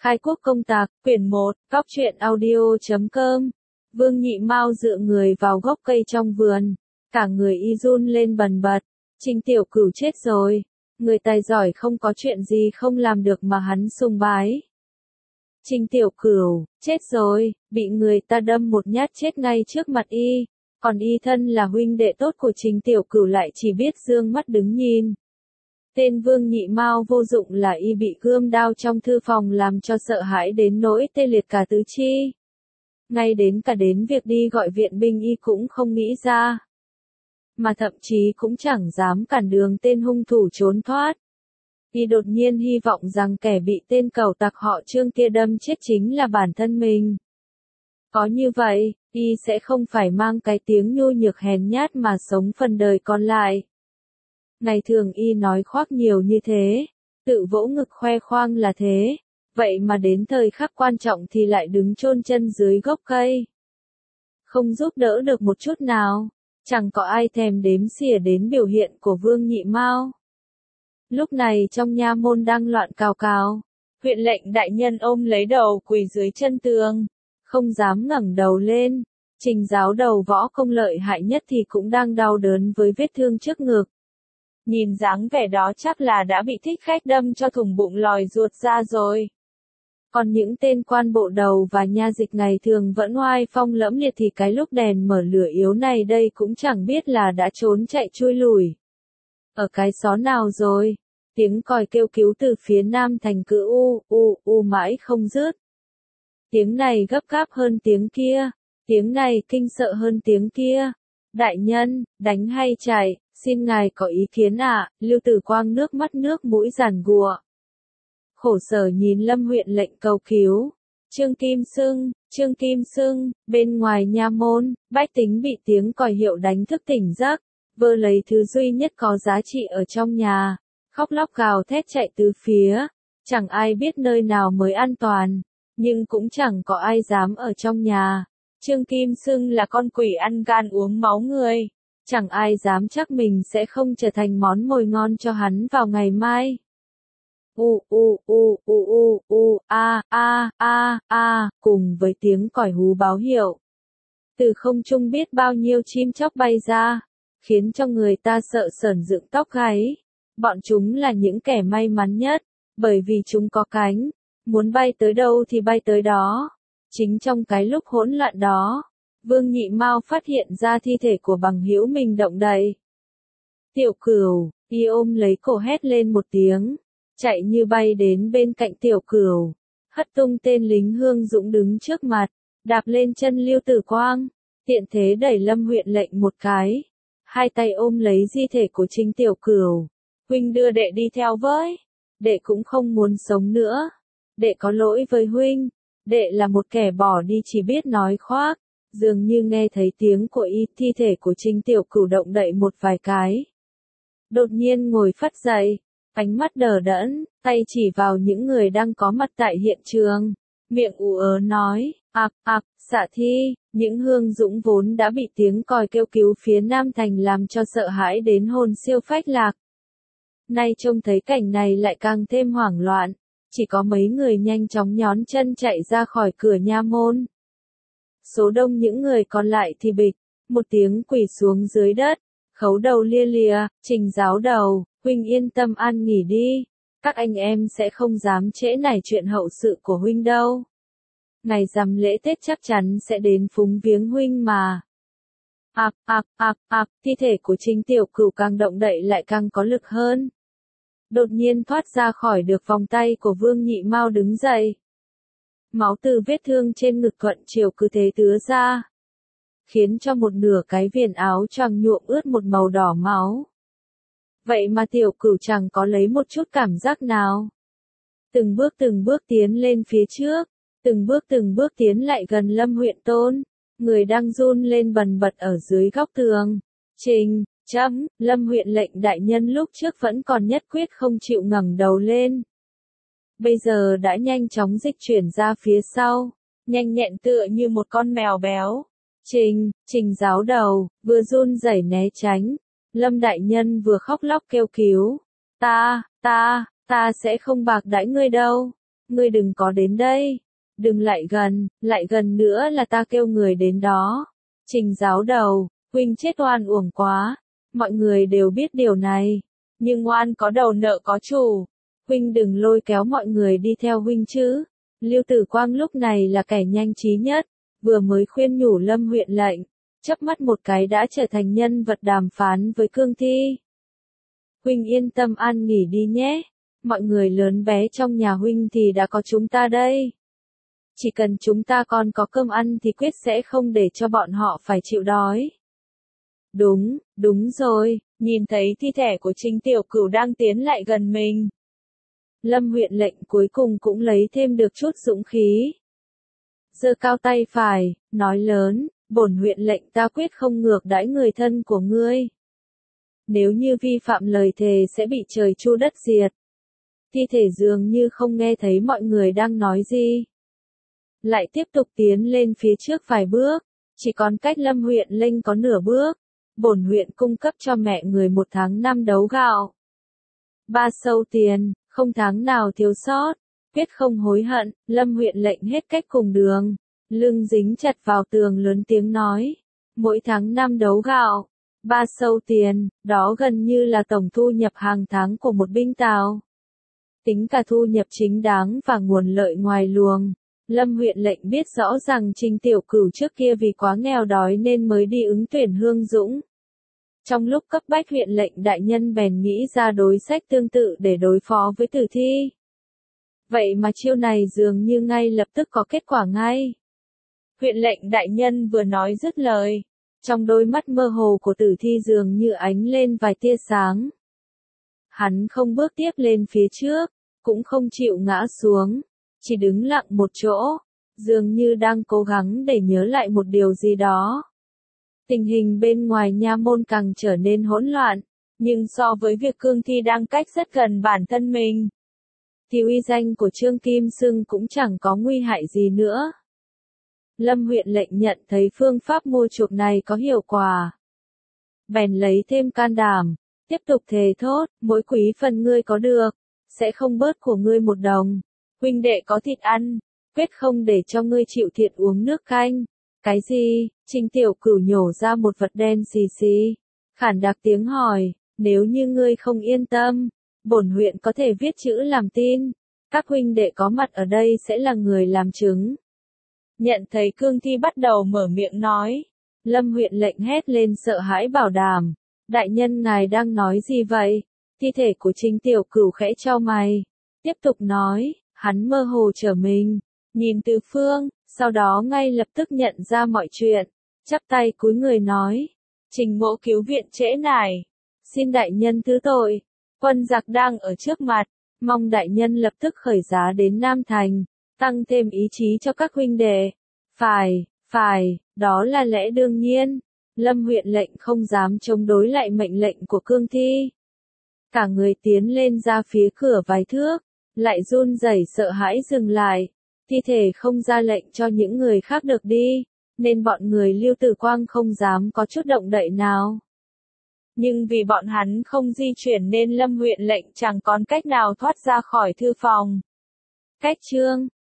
Khai quốc công tạc, quyển 1, góc truyện audio.com. Vương Nhị Mao dựa người vào gốc cây trong vườn, cả người y run lên bần bật. Trình Tiểu Cửu chết rồi, người tài giỏi không có chuyện gì không làm được mà hắn sùng bái. Trình Tiểu Cửu, chết rồi, bị người ta đâm một nhát chết ngay trước mặt y, còn y thân là huynh đệ tốt của Trình Tiểu Cửu lại chỉ biết dương mắt đứng nhìn. Tên Vương Nhị Mao vô dụng là y bị gươm đao trong thư phòng làm cho sợ hãi đến nỗi tê liệt cả tứ chi. Ngay đến việc đi gọi viện binh y cũng không nghĩ ra. Mà thậm chí cũng chẳng dám cản đường tên hung thủ trốn thoát. Y đột nhiên hy vọng rằng kẻ bị tên cẩu tặc họ Trương kia đâm chết chính là bản thân mình. Có như vậy, y sẽ không phải mang cái tiếng nhu nhược hèn nhát mà sống phần đời còn lại. Ngày thường y nói khoác nhiều như thế, tự vỗ ngực khoe khoang là thế, vậy mà đến thời khắc quan trọng thì lại đứng chôn chân dưới gốc cây. Không giúp đỡ được một chút nào, chẳng có ai thèm đếm xỉa đến biểu hiện của Vương Nhị Mao. Lúc này trong nha môn đang loạn cào cào, huyện lệnh đại nhân ôm lấy đầu quỳ dưới chân tường, không dám ngẩng đầu lên. Trình giáo đầu võ công lợi hại nhất thì cũng đang đau đớn với vết thương trước ngực. Nhìn dáng vẻ đó chắc là đã bị thích khách đâm cho thủng bụng lòi ruột ra rồi. Còn những tên quan bộ đầu và nha dịch ngày thường vẫn oai phong lẫm liệt thì cái lúc đèn mở lửa yếu này đây cũng chẳng biết là đã trốn chạy chui lùi. Ở cái xó nào rồi? Tiếng còi kêu cứu từ phía nam thành cứ u mãi không dứt. Tiếng này gấp gáp hơn tiếng kia, tiếng này kinh sợ hơn tiếng kia. Đại nhân, đánh hay chạy, xin ngài có ý kiến ạ? Lưu Tử Quang nước mắt nước mũi giàn giụa. Khổ sở nhìn Lâm huyện lệnh cầu cứu. Trương Kim Sưng, bên ngoài nha môn, bách tính bị tiếng còi hiệu đánh thức tỉnh giấc, vơ lấy thứ duy nhất có giá trị ở trong nhà, khóc lóc gào thét chạy tứ phía, chẳng ai biết nơi nào mới an toàn, nhưng cũng chẳng có ai dám ở trong nhà. Trương Kim Sưng là con quỷ ăn gan uống máu người, chẳng ai dám chắc mình sẽ không trở thành món mồi ngon cho hắn vào ngày mai. Cùng với tiếng còi hú báo hiệu, từ không trung biết bao nhiêu chim chóc bay ra, khiến cho người ta sợ sởn dựng tóc gáy. Bọn chúng là những kẻ may mắn nhất, bởi vì chúng có cánh, muốn bay tới đâu thì bay tới đó. Chính trong cái lúc hỗn loạn đó, Vương Nhị Mao phát hiện ra thi thể của bằng hữu mình động đậy. Tiểu Cửu, y ôm lấy cổ hét lên một tiếng, chạy như bay đến bên cạnh Tiểu Cửu, hất tung tên lính Hương Dũng đứng trước mặt, đạp lên chân Lưu Tử Quang, tiện thế đẩy Lâm huyện lệnh một cái, hai tay ôm lấy di thể của Trình Tiểu Cửu. Huynh đưa đệ đi theo với, đệ cũng không muốn sống nữa, đệ có lỗi với huynh, đệ là một kẻ bỏ đi chỉ biết nói khoác. Dường như nghe thấy tiếng của y, thi thể của Trình Tiểu Cửu động đậy một vài cái. Đột nhiên ngồi phắt dậy, ánh mắt đờ đẫn, tay chỉ vào những người đang có mặt tại hiện trường, miệng ù ớ nói, xạ thi. Những Hương Dũng vốn đã bị tiếng còi kêu cứu phía Nam Thành làm cho sợ hãi đến hồn siêu phách lạc. Nay trông thấy cảnh này lại càng thêm hoảng loạn, chỉ có mấy người nhanh chóng nhón chân chạy ra khỏi cửa nha môn. Số đông những người còn lại thì bịch, một tiếng quỳ xuống dưới đất, khấu đầu lia lịa. Trình giáo đầu, huynh yên tâm an nghỉ đi, các anh em sẽ không dám trễ nải chuyện hậu sự của huynh đâu. Ngày rằm lễ Tết chắc chắn sẽ đến phúng viếng huynh mà. Thi thể của Trình Tiểu Cửu càng động đậy lại càng có lực hơn. Đột nhiên thoát ra khỏi được vòng tay của Vương Nhị Mao đứng dậy. Máu từ vết thương trên ngực thuận chiều cứ thế tứa ra, khiến cho một nửa cái viền áo choàng nhuộm ướt một màu đỏ máu. Vậy mà Tiểu Cửu chẳng có lấy một chút cảm giác nào. Từng bước tiến lên phía trước, từng bước tiến lại gần Lâm huyện tôn, người đang run lên bần bật ở dưới góc tường. Lâm huyện lệnh đại nhân lúc trước vẫn còn nhất quyết không chịu ngẩng đầu lên. Bây giờ đã nhanh chóng dịch chuyển ra phía sau, nhanh nhẹn tựa như một con mèo béo. Trình giáo đầu, vừa run rẩy né tránh. Lâm đại nhân vừa khóc lóc kêu cứu. Ta sẽ không bạc đãi ngươi đâu. ngươi đừng có đến đây. Đừng lại gần nữa là ta kêu người đến đó. Trình giáo đầu, huynh chết oan uổng quá. Mọi người đều biết điều này. Nhưng oan có đầu nợ có chủ. Huynh đừng lôi kéo mọi người đi theo huynh chứ. Lưu Tử Quang lúc này là kẻ nhanh trí nhất. Vừa mới khuyên nhủ Lâm huyện lệnh. Chớp mắt một cái đã trở thành nhân vật đàm phán với Cương Thi. Huynh yên tâm an nghỉ đi nhé. Mọi người lớn bé trong nhà huynh thì đã có chúng ta đây. Chỉ cần chúng ta còn có cơm ăn thì quyết sẽ không để cho bọn họ phải chịu đói. Đúng rồi, nhìn thấy thi thể của Trình Tiểu Cửu đang tiến lại gần mình. Lâm huyện lệnh cuối cùng cũng lấy thêm được chút dũng khí. Giơ cao tay phải, nói lớn, bổn huyện lệnh ta quyết không ngược đãi người thân của ngươi. Nếu như vi phạm lời thề sẽ bị trời chu đất diệt. Thi thể dường như không nghe thấy mọi người đang nói gì. Lại tiếp tục tiến lên phía trước vài bước, chỉ còn cách Lâm huyện lệnh có nửa bước. Bổn huyện cung cấp cho mẹ người 1 tháng 5 đấu gạo. 3 sâu tiền, không tháng nào thiếu sót. Quyết không hối hận. Lâm huyện lệnh hết cách cùng đường. Lưng dính chặt vào tường lớn tiếng nói. Mỗi tháng 5 đấu gạo. 3 sâu tiền, đó gần như là tổng thu nhập hàng tháng của một binh tào. Tính cả thu nhập chính đáng và nguồn lợi ngoài luồng. Lâm huyện lệnh biết rõ rằng Trình Tiểu Cửu trước kia vì quá nghèo đói nên mới đi ứng tuyển Hương Dũng. Trong lúc cấp bách huyện lệnh đại nhân bèn nghĩ ra đối sách tương tự để đối phó với Tử Thi. Vậy mà chiêu này dường như ngay lập tức có kết quả ngay. Huyện lệnh đại nhân vừa nói dứt lời. Trong đôi mắt mơ hồ của Tử Thi dường như ánh lên vài tia sáng. Hắn không bước tiếp lên phía trước, cũng không chịu ngã xuống, chỉ đứng lặng một chỗ, dường như đang cố gắng để nhớ lại một điều gì đó. Tình hình bên ngoài nha môn càng trở nên hỗn loạn, nhưng so với việc Cương Thi đang cách rất gần bản thân mình, thì uy danh của Trương Kim Xưng cũng chẳng có nguy hại gì nữa. Lâm huyện lệnh nhận thấy phương pháp mua chuộc này có hiệu quả. Bèn lấy thêm can đảm, tiếp tục thề thốt, mỗi quý phần ngươi có được, sẽ không bớt của ngươi 1 đồng. Huynh đệ có thịt ăn, quyết không để cho ngươi chịu thiệt uống nước canh. Cái gì? Trình Tiểu Cửu nhổ ra một vật đen xì xì. Khản đặc tiếng hỏi, nếu như ngươi không yên tâm, bổn huyện có thể viết chữ làm tin. Các huynh đệ có mặt ở đây sẽ là người làm chứng. Nhận thấy Cương Thi bắt đầu mở miệng nói. Lâm huyện lệnh hét lên sợ hãi bảo đảm. Đại nhân ngài đang nói gì vậy? Thi thể của Trình Tiểu Cửu khẽ chau mày. Tiếp tục nói, hắn mơ hồ trở mình. Nhìn tứ phương, sau đó ngay lập tức nhận ra mọi chuyện. Chắp tay cúi người nói. Trình mỗ cứu viện trễ nải. Xin đại nhân thứ tội. Quân giặc đang ở trước mặt. Mong đại nhân lập tức khởi giá đến Nam Thành. Tăng thêm ý chí cho các huynh đệ. Phải, đó là lẽ đương nhiên. Lâm huyện lệnh không dám chống đối lại mệnh lệnh của Cương Thi. Cả người tiến lên ra phía cửa vài thước, lại run rẩy sợ hãi dừng lại. Thi thể không ra lệnh cho những người khác được đi, nên bọn người Lưu Tử Quang không dám có chút động đậy nào. Nhưng vì bọn hắn không di chuyển nên Lâm huyện lệnh chẳng còn cách nào thoát ra khỏi thư phòng. Cách chương